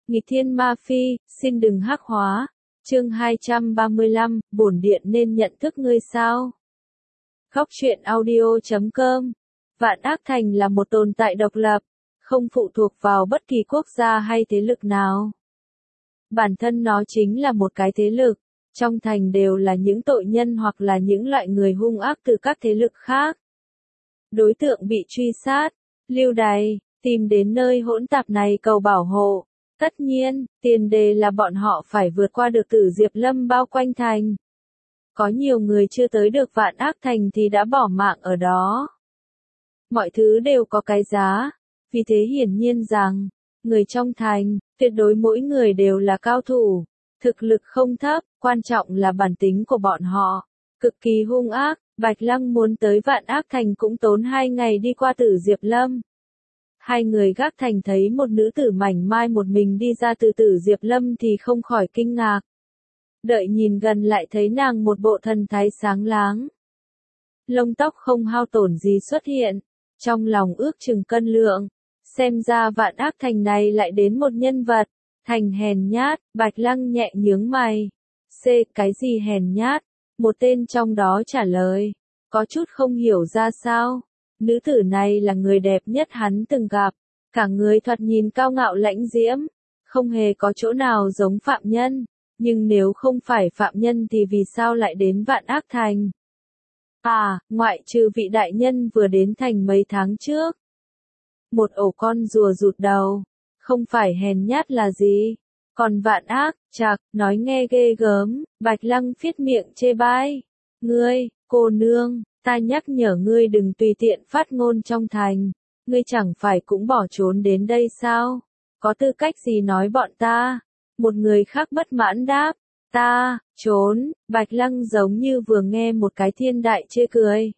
Nghịch thiên ma phi, xin đừng hắc hóa. Chương 235, bổn điện nên nhận thức ngươi sao? Góc truyện audio.com. Vạn Ác Thành là một tồn tại độc lập, không phụ thuộc vào bất kỳ quốc gia hay thế lực nào. Bản thân nó chính là một cái thế lực, trong thành đều là những tội nhân hoặc là những loại người hung ác từ các thế lực khác. Đối tượng bị truy sát, lưu đày, tìm đến nơi hỗn tạp này cầu bảo hộ. Tất nhiên, tiền đề là bọn họ phải vượt qua được Tử Diệp Lâm bao quanh thành. Có nhiều người chưa tới được Vạn Ác Thành thì đã bỏ mạng ở đó. Mọi thứ đều có cái giá, vì thế hiển nhiên rằng, người trong thành, tuyệt đối mỗi người đều là cao thủ, thực lực không thấp, quan trọng là bản tính của bọn họ, cực kỳ hung ác. Bạch Lăng muốn tới Vạn Ác Thành cũng tốn 2 ngày đi qua Tử Diệp Lâm. Hai người gác thành thấy một nữ tử mảnh mai một mình đi ra từ Tử Diệp Lâm thì không khỏi kinh ngạc. Đợi nhìn gần lại thấy nàng một bộ thần thái sáng láng. Lông tóc không hao tổn gì xuất hiện, trong lòng ước chừng cân lượng. Xem ra Vạn Ác Thành này lại đến một nhân vật, thành hèn nhát. Bạch Lăng nhẹ nhướng mày. Cái gì hèn nhát? Một tên trong đó trả lời, có chút không hiểu ra sao. Nữ tử này là người đẹp nhất hắn từng gặp, cả người thoạt nhìn cao ngạo lãnh diễm, không hề có chỗ nào giống phạm nhân, nhưng nếu không phải phạm nhân thì vì sao lại đến Vạn Ác Thành? Ngoại trừ vị đại nhân vừa đến thành mấy tháng trước. Một ổ con rùa rụt đầu, không phải hèn nhát là gì? Còn Vạn Ác, nói nghe ghê gớm. Bạch Lăng phiết miệng chê bai. Ngươi, cô nương, ta nhắc nhở ngươi đừng tùy tiện phát ngôn trong thành, ngươi chẳng phải cũng bỏ trốn đến đây sao? Có tư cách gì nói bọn ta? Một người khác bất mãn đáp, ta, trốn. Bạch Lăng giống như vừa nghe một cái thiên đại chê cười.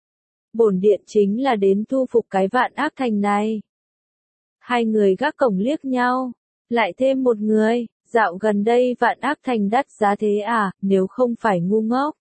Bổn điện chính là đến thu phục cái Vạn Ác Thành này. Hai người gác cổng liếc nhau, lại thêm một người, dạo gần đây Vạn Ác Thành đắt giá thế à, nếu không phải ngu ngốc.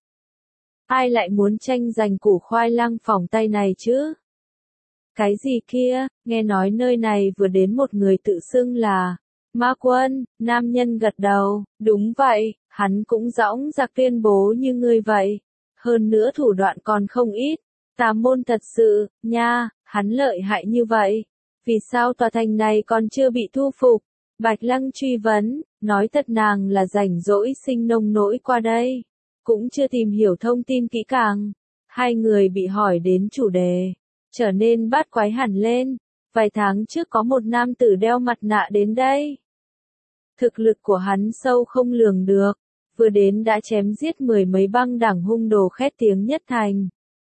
Ai lại muốn tranh giành củ khoai lang phỏng tay này chứ? Cái gì kia, nghe nói nơi này vừa đến một người tự xưng là Ma Quân. Nam nhân gật đầu, đúng vậy, hắn cũng dõng dạc tuyên bố như ngươi vậy. Hơn nữa thủ đoạn còn không ít, tà môn thật sự, nha, hắn lợi hại như vậy. Vì sao tòa thành này còn chưa bị thu phục? Bạch Lăng truy vấn, nói thật nàng là rảnh rỗi sinh nông nỗi qua đây, cũng chưa tìm hiểu thông tin kỹ càng. Hai người bị hỏi đến chủ đề, trở nên bát quái hẳn lên. Vài tháng trước có một nam tử đeo mặt nạ đến đây. Thực lực của hắn sâu không lường được, vừa đến đã chém giết 10 mấy băng đảng hung đồ khét tiếng nhất thành.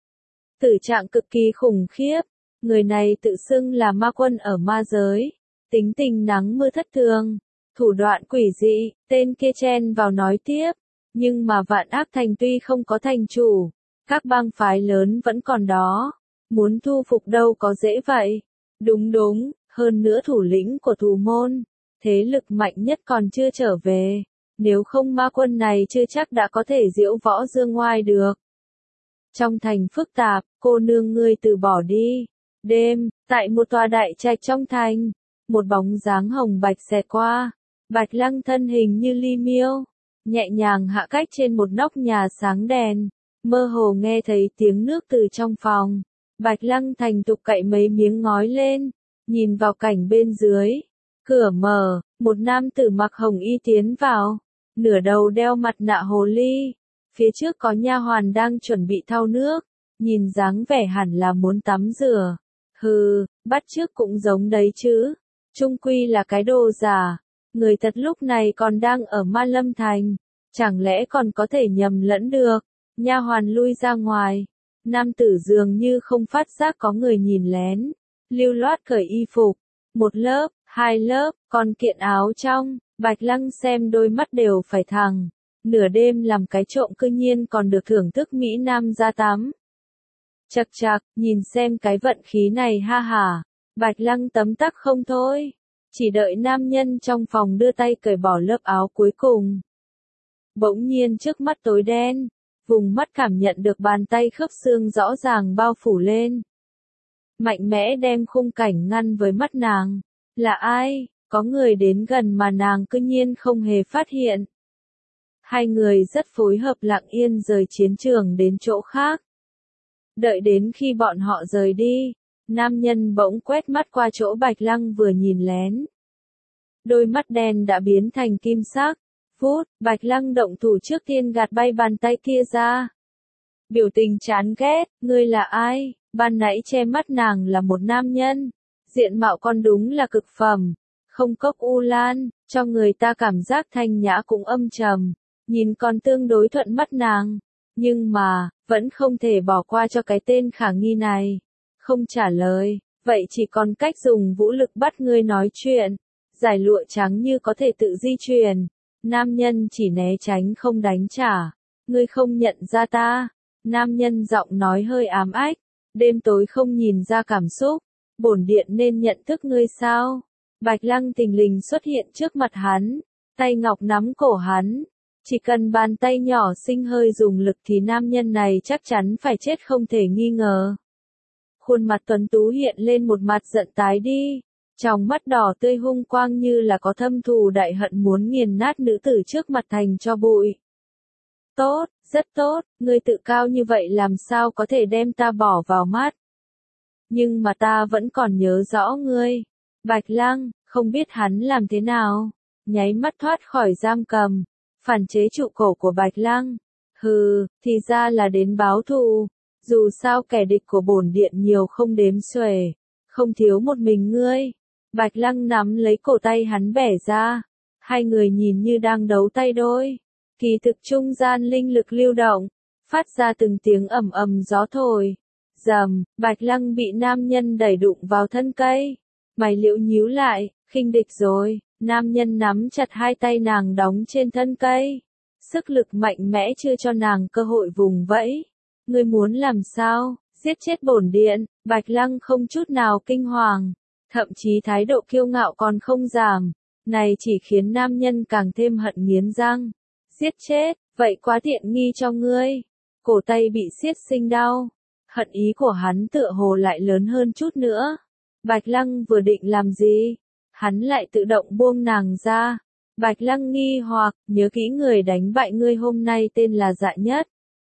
Tử trạng cực kỳ khủng khiếp, người này tự xưng là ma quân ở ma giới, tính tình nắng mưa thất thường, thủ đoạn quỷ dị. Tên kia chen vào nói tiếp, nhưng mà Vạn Ác Thành tuy không có thành chủ, các bang phái lớn vẫn còn đó, muốn thu phục đâu có dễ vậy. Đúng, hơn nữa thủ lĩnh của Thù Môn, thế lực mạnh nhất còn chưa trở về, nếu không ma quân này chưa chắc đã có thể diễu võ dương ngoai được. Trong thành phức tạp, cô nương ngươi từ bỏ đi. Đêm, tại một tòa đại trạch trong thành, một bóng dáng hồng bạch xẹt qua. Bạch Lăng thân hình như ly miêu, nhẹ nhàng hạ cách trên một nóc nhà sáng đèn, mơ hồ nghe thấy tiếng nước từ trong phòng. Bạch Lăng thành thục cậy mấy miếng ngói lên, nhìn vào cảnh bên dưới. Cửa mở, một nam tử mặc hồng y tiến vào, nửa đầu đeo mặt nạ hồ ly. Phía trước có nha hoàn đang chuẩn bị thau nước, nhìn dáng vẻ hẳn là muốn tắm rửa. Bắt chước cũng giống đấy chứ, chung quy là cái đồ giả. Người thật lúc này còn đang ở Ma Lâm Thành, chẳng lẽ còn có thể nhầm lẫn được? Nha hoàn lui ra ngoài, nam tử dường như không phát giác có người nhìn lén, lưu loát cởi y phục, một lớp, hai lớp, còn kiện áo trong. Bạch Lăng xem đôi mắt đều phải thẳng, nửa đêm làm cái trộm cư nhiên còn được thưởng thức mỹ nam ra tắm. Chậc, nhìn xem cái vận khí này ha hả. Bạch Lăng tấm tắc không thôi, chỉ đợi nam nhân trong phòng đưa tay cởi bỏ lớp áo cuối cùng. Bỗng nhiên trước mắt tối đen, vùng mắt cảm nhận được bàn tay khớp xương rõ ràng bao phủ lên. Mạnh mẽ đem khung cảnh ngăn với mắt nàng. Là ai? có người đến gần mà nàng cứ nhiên không hề phát hiện. Hai người rất phối hợp lặng yên rời chiến trường đến chỗ khác. Đợi đến khi bọn họ rời đi, nam nhân bỗng quét mắt qua chỗ Bạch Lăng vừa nhìn lén. Đôi mắt đen đã biến thành kim sắc. Phút, Bạch Lăng động thủ trước tiên gạt bay bàn tay kia ra. Biểu tình chán ghét, ngươi là ai? Ban nãy che mắt nàng là một nam nhân. Diện mạo con đúng là cực phẩm. Không cốc u lan, cho người ta cảm giác thanh nhã cũng âm trầm. Nhìn còn tương đối thuận mắt nàng. Nhưng mà, vẫn không thể bỏ qua cho cái tên khả nghi này. Không trả lời, vậy chỉ còn cách dùng vũ lực bắt ngươi nói chuyện. Giải lụa trắng như có thể tự di chuyển. Nam nhân chỉ né tránh không đánh trả. Ngươi không nhận ra ta. Nam nhân giọng nói hơi ám ách. Đêm tối không nhìn ra cảm xúc. Bổn điện nên nhận thức ngươi sao? Bạch Lăng thình lình xuất hiện trước mặt hắn. Tay ngọc nắm cổ hắn. Chỉ cần bàn tay nhỏ xinh hơi dùng lực thì nam nhân này chắc chắn phải chết không thể nghi ngờ. Khuôn mặt tuấn tú hiện lên một mặt giận tái đi. Trong mắt đỏ tươi hung quang như là có thâm thù đại hận muốn nghiền nát nữ tử trước mặt thành cho bụi. Tốt, rất tốt, ngươi tự cao như vậy làm sao có thể đem ta bỏ vào mắt. Nhưng mà ta vẫn còn nhớ rõ ngươi. Bạch Lăng, không biết hắn làm thế nào. Nháy mắt thoát khỏi giam cầm. Phản chế trụ cổ của Bạch Lăng. Hừ, thì ra là đến báo thù. Dù sao kẻ địch của bổn điện nhiều không đếm xuể. Không thiếu một mình ngươi. Bạch Lăng nắm lấy cổ tay hắn bẻ ra. Hai người nhìn như đang đấu tay đôi. Kỳ thực trung gian linh lực lưu động. Phát ra từng tiếng ầm ầm gió thổi. Rầm, Bạch Lăng bị nam nhân đẩy đụng vào thân cây. Mày liễu nhíu lại, khinh địch rồi. Nam nhân nắm chặt hai tay nàng đóng trên thân cây. Sức lực mạnh mẽ chưa cho nàng cơ hội vùng vẫy. Ngươi muốn làm sao? Giết chết bổn điện. Bạch Lăng không chút nào kinh hoàng. Thậm chí thái độ kiêu ngạo còn không giảm. Này chỉ khiến nam nhân càng thêm hận nghiến răng. Giết chết, vậy quá tiện nghi cho ngươi. Cổ tay bị siết sinh đau. Hận ý của hắn tựa hồ lại lớn hơn chút nữa. Bạch Lăng vừa định làm gì? Hắn lại tự động buông nàng ra. Bạch Lăng nghi hoặc, nhớ kỹ người đánh bại ngươi hôm nay tên là Dạ Nhất.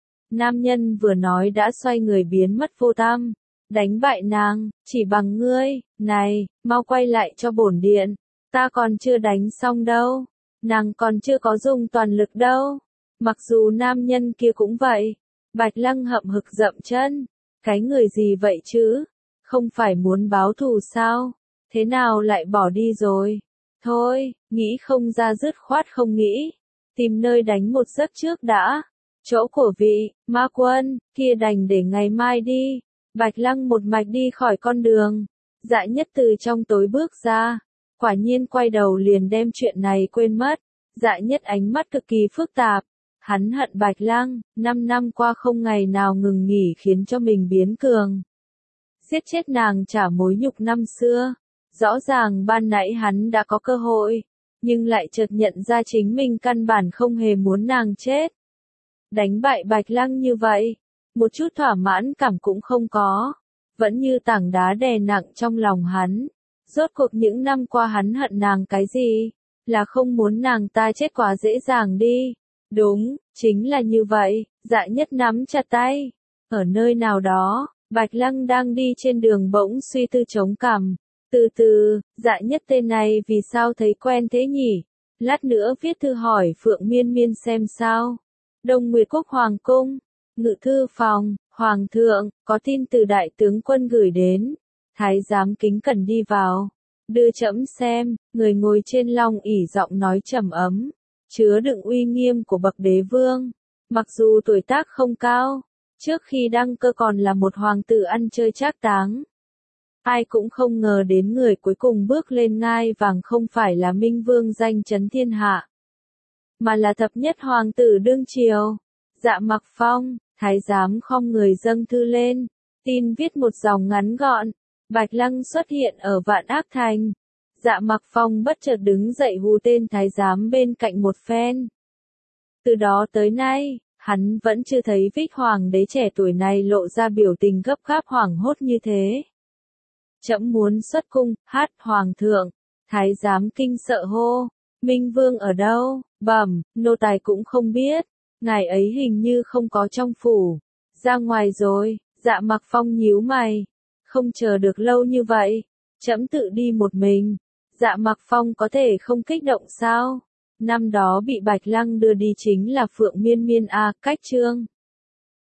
Nam nhân vừa nói đã xoay người biến mất vô tăm. Đánh bại nàng, chỉ bằng ngươi, này, mau quay lại cho bổn điện. Ta còn chưa đánh xong đâu. Nàng còn chưa có dùng toàn lực đâu. Mặc dù nam nhân kia cũng vậy. Bạch Lăng hậm hực dậm chân. Cái người gì vậy chứ? Không phải muốn báo thù sao? Thế nào lại bỏ đi rồi? Thôi, nghĩ không ra dứt khoát không nghĩ. Tìm nơi đánh một giấc trước đã. Chỗ của vị, ma quân, kia đành để ngày mai đi. Bạch Lăng một mạch đi khỏi con đường. Dạ Nhất từ trong tối bước ra. Quả nhiên quay đầu liền đem chuyện này quên mất. Dạ Nhất ánh mắt cực kỳ phức tạp. Hắn hận Bạch Lăng, 5 năm qua không ngày nào ngừng nghỉ khiến cho mình biến cường. Giết chết nàng trả mối nhục năm xưa. Rõ ràng ban nãy hắn đã có cơ hội, nhưng lại chợt nhận ra chính mình căn bản không hề muốn nàng chết. Đánh bại Bạch Lăng như vậy, một chút thỏa mãn cảm cũng không có, vẫn như tảng đá đè nặng trong lòng hắn. Rốt cuộc những năm qua hắn hận nàng cái gì? Là không muốn nàng ta chết quá dễ dàng đi. Đúng, chính là như vậy. Dạ Nhất nắm chặt tay. Ở nơi nào đó, Bạch Lăng đang đi trên đường bỗng suy tư chống cằm. Từ từ, Dạ Nhất tên này vì sao thấy quen thế nhỉ? Lát nữa viết thư hỏi Phượng Miên Miên xem sao. Đông Nguyệt Quốc Hoàng Cung, Ngự thư phòng, Hoàng thượng, có tin từ đại tướng quân gửi đến. Thái giám kính cẩn đi vào. Đưa trẫm xem, người ngồi trên long ỷ giọng nói trầm ấm, chứa đựng uy nghiêm của bậc đế vương. Mặc dù tuổi tác không cao, trước khi đăng cơ còn là một hoàng tử ăn chơi trác táng. Ai cũng không ngờ đến người cuối cùng bước lên ngai vàng không phải là Minh Vương danh chấn thiên hạ, mà là thập nhất hoàng tử đương triều. Dạ Mặc Phong, thái giám khom người dâng thư lên, tin viết một dòng ngắn gọn. Bạch Lăng xuất hiện ở Vạn Ác Thành. Dạ Mặc Phong bất chợt đứng dậy hù tên thái giám bên cạnh một phen. Từ đó tới nay, hắn vẫn chưa thấy Vích Hoàng đế trẻ tuổi này lộ ra biểu tình gấp gáp hoảng hốt như thế. Trẫm muốn xuất cung, hát Hoàng thượng. Thái giám kinh sợ hô, Minh Vương ở đâu? Bẩm, nô tài cũng không biết, ngài ấy hình như không có trong phủ, ra ngoài rồi. Dạ Mặc Phong nhíu mày, không chờ được lâu như vậy, trẫm tự đi một mình. Dạ Mặc Phong có thể không kích động sao? Năm đó bị Bạch Lăng đưa đi chính là Phượng Miên Miên à, cách Trương